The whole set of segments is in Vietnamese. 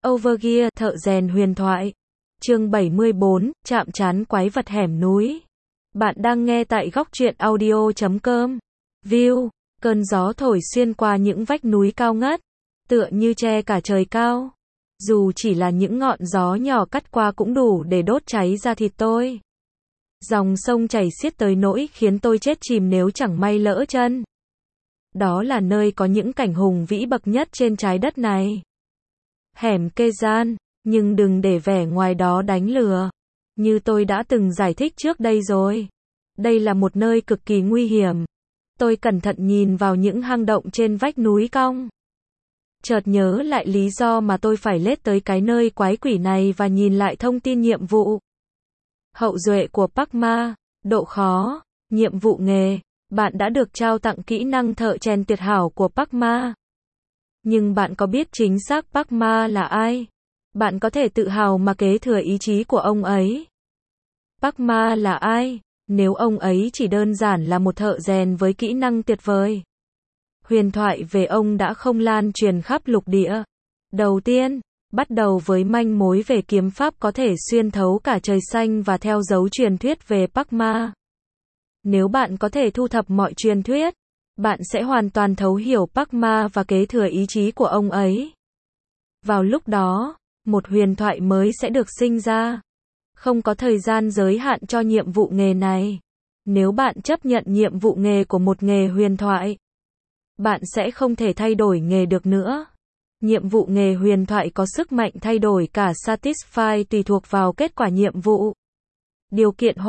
Overgear, thợ rèn huyền thoại. Chương 74, chạm trán quái vật hẻm núi. Bạn đang nghe tại góc truyện audio.com. View, cơn gió thổi xuyên qua những vách núi cao ngất, tựa như che cả trời cao. Dù chỉ là những ngọn gió nhỏ cắt qua cũng đủ để đốt cháy da thịt tôi. Dòng sông chảy xiết tới nỗi khiến tôi chết chìm nếu chẳng may lỡ chân. Đó là nơi có những cảnh hùng vĩ bậc nhất trên trái đất này. Hẻm Kê-gian, nhưng đừng để vẻ ngoài đó đánh lừa. Như tôi đã từng giải thích trước đây rồi. Đây là một nơi cực kỳ nguy hiểm. Tôi cẩn thận nhìn vào những hang động trên vách núi cong. Chợt nhớ lại lý do mà tôi phải lết tới cái nơi quái quỷ này và nhìn lại thông tin nhiệm vụ. Hậu duệ của Park-ma, độ khó, nhiệm vụ nghề, bạn đã được trao tặng kỹ năng thợ rèn tuyệt hảo của Park-ma. Nhưng bạn có biết chính xác Park-ma là ai? Bạn có thể tự hào mà kế thừa ý chí của ông ấy. Park-ma là ai, nếu ông ấy chỉ đơn giản là một thợ rèn với kỹ năng tuyệt vời? Huyền thoại về ông đã không lan truyền khắp lục địa. Đầu tiên, bắt đầu với manh mối về kiếm pháp có thể xuyên thấu cả trời xanh và theo dấu truyền thuyết về Park-ma. Nếu bạn có thể thu thập mọi truyền thuyết, bạn sẽ hoàn toàn thấu hiểu Park-ma và kế thừa ý chí của ông ấy. Vào lúc đó, một huyền thoại mới sẽ được sinh ra. Không có thời gian giới hạn cho nhiệm vụ nghề này. Nếu bạn chấp nhận nhiệm vụ nghề của một nghề huyền thoại, bạn sẽ không thể thay đổi nghề được nữa. Nhiệm vụ nghề huyền thoại có sức mạnh thay đổi cả Satisfy tùy thuộc vào kết quả nhiệm vụ. Điều kiện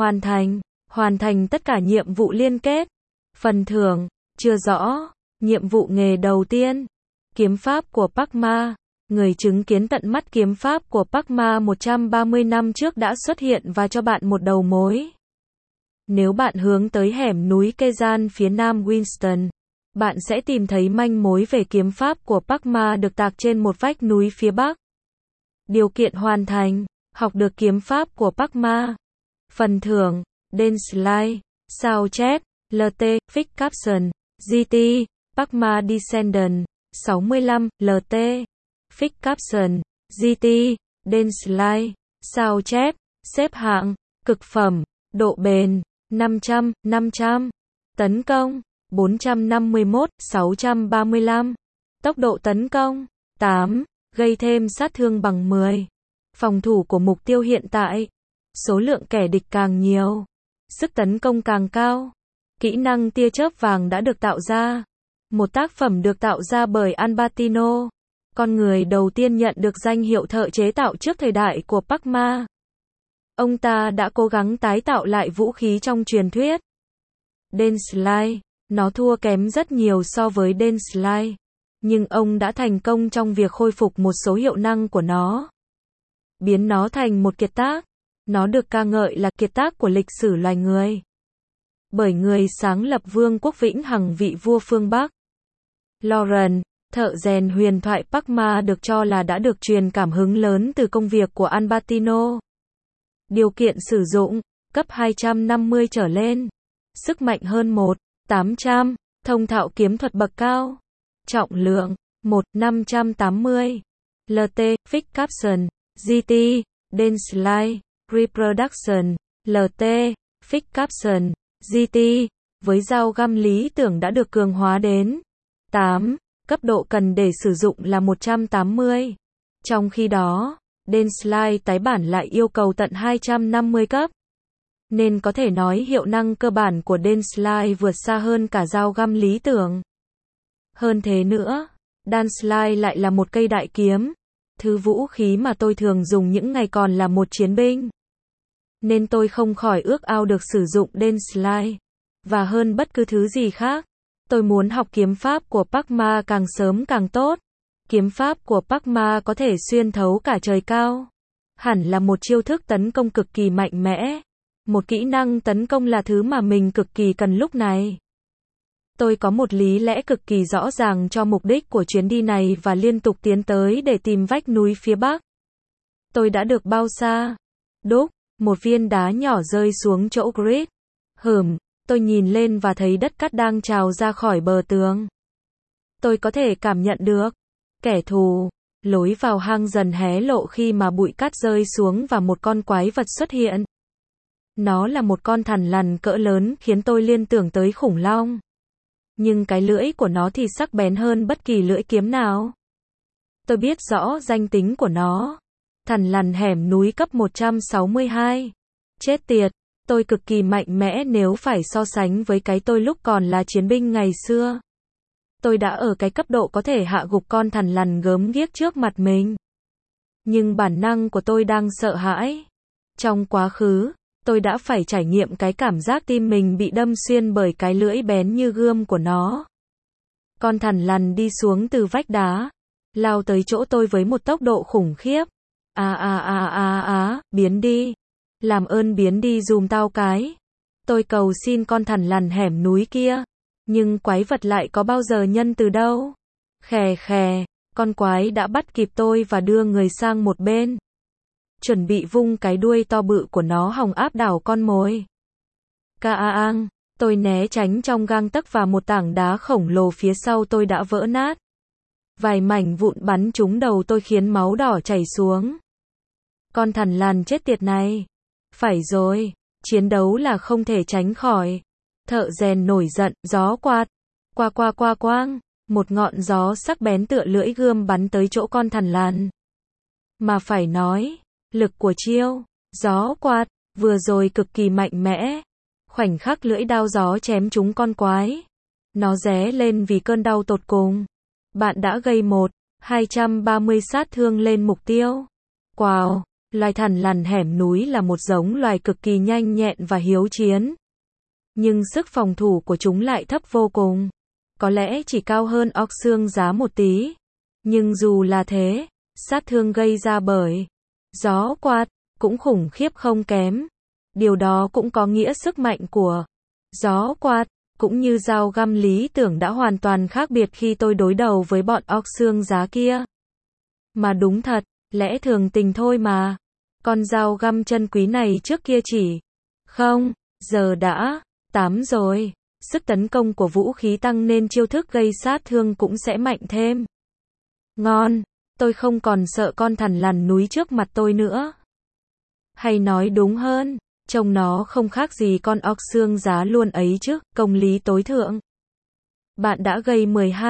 hoàn thành tất cả nhiệm vụ liên kết. Phần thưởng, chưa rõ. Nhiệm vụ nghề đầu tiên, kiếm pháp của Park-ma. Người chứng kiến tận mắt kiếm pháp của Park-ma 130 năm trước đã xuất hiện và cho bạn một đầu mối. Nếu bạn hướng tới hẻm núi Kê-gian phía nam Winston, bạn sẽ tìm thấy manh mối về kiếm pháp của Park-ma được tạc trên một vách núi phía bắc. Điều kiện hoàn thành, học được kiếm pháp của Park-ma. Phần thưởng, Dance Slide, sao chép, LT, Fix Caption, GT, Park-ma Descendant, 65, LT, Fix Caption, GT, Dance Slide, sao chép, xếp hạng, cực phẩm, độ bền, 500, tấn công, 451, 635, tốc độ tấn công, 8, gây thêm sát thương bằng 10, phòng thủ của mục tiêu hiện tại, số lượng kẻ địch càng nhiều, sức tấn công càng cao, kỹ năng tia chớp vàng đã được tạo ra, một tác phẩm được tạo ra bởi Albertino, con người đầu tiên nhận được danh hiệu thợ chế tạo trước thời đại của Park-ma. Ông ta đã cố gắng tái tạo lại vũ khí trong truyền thuyết. Dance Slide, nó thua kém rất nhiều so với Dance Slide, nhưng ông đã thành công trong việc khôi phục một số hiệu năng của nó, biến nó thành một kiệt tác. Nó được ca ngợi là kiệt tác của lịch sử loài người, bởi người sáng lập Vương quốc Vĩnh Hằng vị vua phương Bắc. Lauren, thợ rèn huyền thoại Park-ma được cho là đã được truyền cảm hứng lớn từ công việc của Albertino. Điều kiện sử dụng, cấp 250 trở lên. Sức mạnh hơn 800, thông thạo kiếm thuật bậc cao. Trọng lượng, 580. LT, Fix Caption, GT, Dance Slide, Reproduction, LT, Fix Caption, GT, với dao găm lý tưởng đã được cường hóa đến 8, cấp độ cần để sử dụng là 180. Trong khi đó, Dance Slide tái bản lại yêu cầu tận 250 cấp. Nên có thể nói hiệu năng cơ bản của Dance Slide vượt xa hơn cả dao găm lý tưởng. Hơn thế nữa, Dance Slide lại là một cây đại kiếm, thứ vũ khí mà tôi thường dùng những ngày còn là một chiến binh. Nên tôi không khỏi ước ao được sử dụng Dance Slide. Và hơn bất cứ thứ gì khác, tôi muốn học kiếm pháp của Park-ma càng sớm càng tốt. Kiếm pháp của Park-ma có thể xuyên thấu cả trời cao. Hẳn là một chiêu thức tấn công cực kỳ mạnh mẽ. Một kỹ năng tấn công là thứ mà mình cực kỳ cần lúc này. Tôi có một lý lẽ cực kỳ rõ ràng cho mục đích của chuyến đi này và liên tục tiến tới để tìm vách núi phía bắc. Tôi đã được bao xa? Đúc, một viên đá nhỏ rơi xuống chỗ grid. Tôi nhìn lên và thấy đất cát đang trào ra khỏi bờ tường. Tôi có thể cảm nhận được kẻ thù Lối vào hang dần hé lộ khi mà bụi cát rơi xuống và một con quái vật xuất hiện. Nó là một con thằn lằn cỡ lớn khiến tôi liên tưởng tới khủng long. Nhưng cái lưỡi của nó thì sắc bén hơn bất kỳ lưỡi kiếm nào. Tôi biết rõ danh tính của nó. Thằn lằn hẻm núi cấp 162. Chết tiệt, tôi cực kỳ mạnh mẽ nếu phải so sánh với cái tôi lúc còn là chiến binh ngày xưa. Tôi đã ở cái cấp độ có thể hạ gục con thằn lằn gớm ghiếc trước mặt mình. Nhưng bản năng của tôi đang sợ hãi. Trong quá khứ, tôi đã phải trải nghiệm cái cảm giác tim mình bị đâm xuyên bởi cái lưỡi bén như gươm của nó. Con thằn lằn đi xuống từ vách đá, lao tới chỗ tôi với một tốc độ khủng khiếp. Biến đi. Làm ơn biến đi giùm tao cái. Tôi cầu xin con thằn lằn hẻm núi kia. Nhưng quái vật lại có bao giờ nhân từ đâu. Khè khè, con quái đã bắt kịp tôi và đưa người sang một bên. Chuẩn bị vung cái đuôi to bự của nó hòng áp đảo con mồi. Caang, tôi né tránh trong gang tấc và một tảng đá khổng lồ phía sau tôi đã vỡ nát. Vài mảnh vụn bắn trúng đầu tôi khiến máu đỏ chảy xuống. Con thằn lằn chết tiệt này. Phải rồi, chiến đấu là không thể tránh khỏi. Thợ rèn nổi giận, gió quạt. Quang, một ngọn gió sắc bén tựa lưỡi gươm bắn tới chỗ con thằn lằn. Mà phải nói, lực của chiêu, gió quạt, vừa rồi cực kỳ mạnh mẽ. Khoảnh khắc lưỡi đao gió chém trúng con quái. Nó ré lên vì cơn đau tột cùng. Bạn đã gây 230 sát thương lên mục tiêu. Wow, loài thằn lằn hẻm núi là một giống loài cực kỳ nhanh nhẹn và hiếu chiến. Nhưng sức phòng thủ của chúng lại thấp vô cùng. Có lẽ chỉ cao hơn óc xương giá một tí. Nhưng dù là thế, sát thương gây ra bởi gió quạt cũng khủng khiếp không kém. Điều đó cũng có nghĩa sức mạnh của gió quạt, cũng như dao găm lý tưởng đã hoàn toàn khác biệt khi tôi đối đầu với bọn óc xương giá kia. Mà đúng thật, lẽ thường tình thôi mà. Con dao găm chân quý này trước kia chỉ không, giờ đã 8 rồi. Sức tấn công của vũ khí tăng nên chiêu thức gây sát thương cũng sẽ mạnh thêm. Ngon, tôi không còn sợ con thằn lằn núi trước mặt tôi nữa. Hay nói đúng hơn, trông nó không khác gì con óc xương giá luôn ấy chứ, công lý tối thượng. Bạn đã gây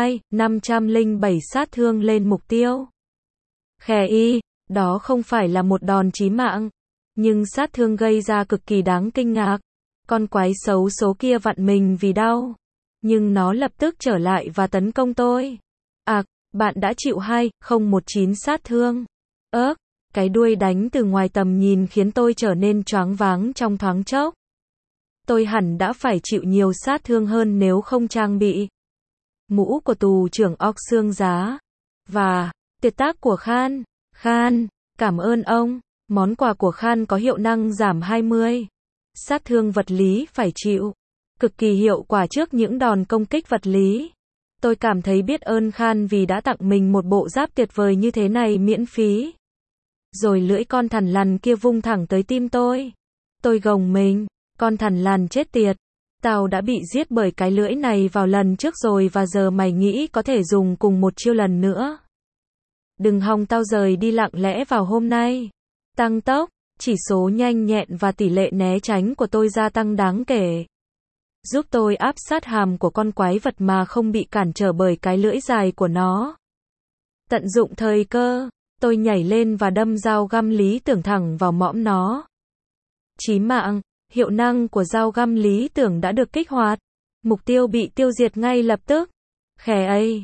507 sát thương lên mục tiêu. Khè y, đó không phải là một đòn chí mạng, nhưng sát thương gây ra cực kỳ đáng kinh ngạc. Con quái xấu số kia vặn mình vì đau, nhưng nó lập tức trở lại và tấn công tôi. Bạn đã chịu 2019 sát thương. Cái đuôi đánh từ ngoài tầm nhìn khiến tôi trở nên choáng váng trong thoáng chốc. Tôi hẳn đã phải chịu nhiều sát thương hơn nếu không trang bị mũ của tù trưởng óc xương giá. Và tuyệt tác của Khan, cảm ơn ông. Món quà của Khan có hiệu năng giảm 20 sát thương vật lý phải chịu. Cực kỳ hiệu quả trước những đòn công kích vật lý. Tôi cảm thấy biết ơn Khan vì đã tặng mình một bộ giáp tuyệt vời như thế này miễn phí. Rồi lưỡi con thằn lằn kia vung thẳng tới tim tôi. Tôi gồng mình, con thằn lằn chết tiệt. Tao đã bị giết bởi cái lưỡi này vào lần trước rồi và giờ mày nghĩ có thể dùng cùng một chiêu lần nữa. Đừng hòng tao rời đi lặng lẽ vào hôm nay. Tăng tốc, chỉ số nhanh nhẹn và tỷ lệ né tránh của tôi gia tăng đáng kể. Giúp tôi áp sát hàm của con quái vật mà không bị cản trở bởi cái lưỡi dài của nó. Tận dụng thời cơ, tôi nhảy lên và đâm dao găm lý tưởng thẳng vào mõm nó. Chí mạng, hiệu năng của dao găm lý tưởng đã được kích hoạt. Mục tiêu bị tiêu diệt ngay lập tức. Khè ấy,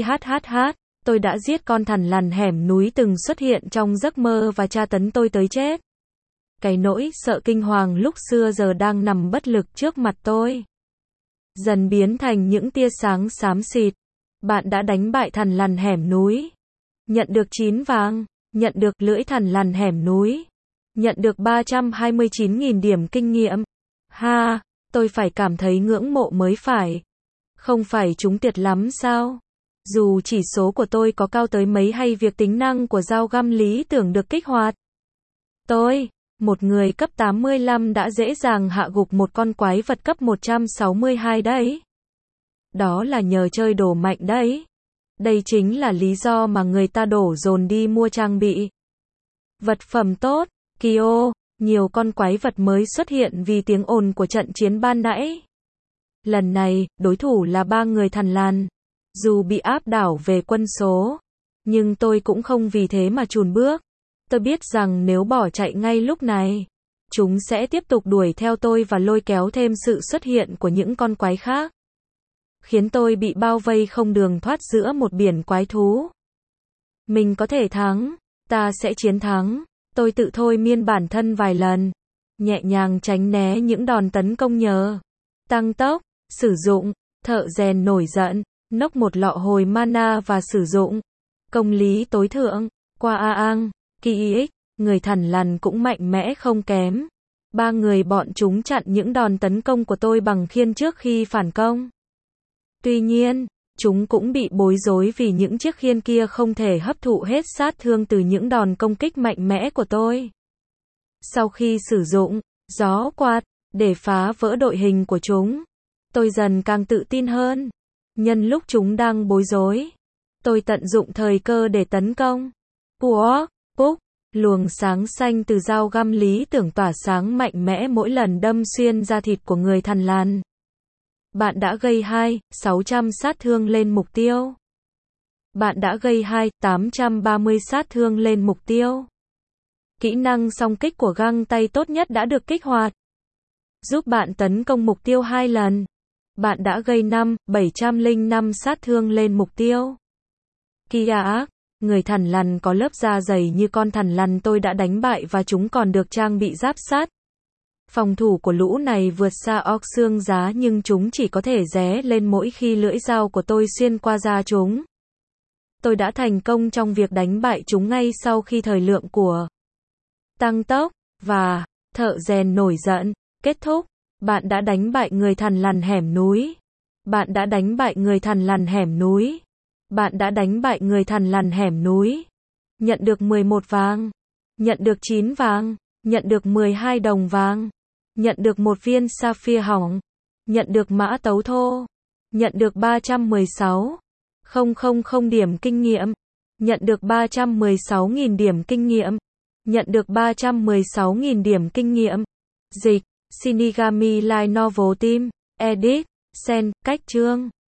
tôi đã giết con thằn lằn hẻm núi từng xuất hiện trong giấc mơ và tra tấn tôi tới chết. Cái nỗi sợ kinh hoàng lúc xưa giờ đang nằm bất lực trước mặt tôi. Dần biến thành những tia sáng xám xịt. Bạn đã đánh bại thằn lằn hẻm núi. Nhận được 9 vàng. Nhận được lưỡi thằn lằn hẻm núi. Nhận được 329.000 điểm kinh nghiệm. Tôi phải cảm thấy ngưỡng mộ mới phải. Không phải chúng tuyệt lắm sao? Dù chỉ số của tôi có cao tới mấy hay việc tính năng của dao găm lý tưởng được kích hoạt. Tôi, một người cấp 85 đã dễ dàng hạ gục một con quái vật cấp 162 đấy. Đó là nhờ chơi đồ mạnh đấy. Đây chính là lý do mà người ta đổ dồn đi mua trang bị. Vật phẩm tốt, Kyo, nhiều con quái vật mới xuất hiện vì tiếng ồn của trận chiến ban nãy. Lần này, đối thủ là 3 người Thằn Lằn. Dù bị áp đảo về quân số, nhưng tôi cũng không vì thế mà chùn bước. Tôi biết rằng nếu bỏ chạy ngay lúc này, chúng sẽ tiếp tục đuổi theo tôi và lôi kéo thêm sự xuất hiện của những con quái khác, khiến tôi bị bao vây không đường thoát giữa một biển quái thú. Mình có thể thắng, ta sẽ chiến thắng. Tôi tự thôi miên bản thân vài lần, nhẹ nhàng tránh né những đòn tấn công nhờ tăng tốc, sử dụng thợ rèn nổi giận, nốc một lọ hồi mana và sử dụng công lý tối thượng. Qua Aang, Ki, người Thằn Lằn cũng mạnh mẽ không kém. 3 người bọn chúng chặn những đòn tấn công của tôi bằng khiên trước khi phản công. Tuy nhiên, chúng cũng bị bối rối vì những chiếc khiên kia không thể hấp thụ hết sát thương từ những đòn công kích mạnh mẽ của tôi. Sau khi sử dụng gió quạt để phá vỡ đội hình của chúng, tôi dần càng tự tin hơn. Nhân lúc chúng đang bối rối, tôi tận dụng thời cơ để tấn công. Ủa, Cúc, luồng sáng xanh từ dao găm lý tưởng tỏa sáng mạnh mẽ mỗi lần đâm xuyên da thịt của người Thằn Lằn. Bạn đã gây 600 sát thương lên mục tiêu. Bạn đã gây 830 sát thương lên mục tiêu. Kỹ năng song kích của găng tay tốt nhất đã được kích hoạt, giúp bạn tấn công mục tiêu 2 lần. Bạn đã gây 705 sát thương lên mục tiêu. Kia, người Thằn Lằn có lớp da dày như con Thằn Lằn tôi đã đánh bại và chúng còn được trang bị giáp sắt. Phòng thủ của lũ này vượt xa orc xương giá nhưng chúng chỉ có thể ré lên mỗi khi lưỡi dao của tôi xuyên qua da chúng. Tôi đã thành công trong việc đánh bại chúng ngay sau khi thời lượng của tăng tốc và thợ rèn nổi giận kết thúc. Bạn đã đánh bại người Thằn Lằn hẻm núi. Bạn đã đánh bại người Thằn Lằn hẻm núi. Bạn đã đánh bại người Thằn Lằn hẻm núi. Nhận được 11 vàng. Nhận được 9 vàng. Nhận được 12 đồng vàng. Nhận được 1 viên sapphire hỏng. Nhận được mã tấu thô. Nhận được 316.000 điểm kinh nghiệm. Nhận được 316.000 điểm kinh nghiệm. Nhận được 316.000 điểm kinh nghiệm. Dịch, Shinigami Light Novel Team, Edit, Sen, cách chương.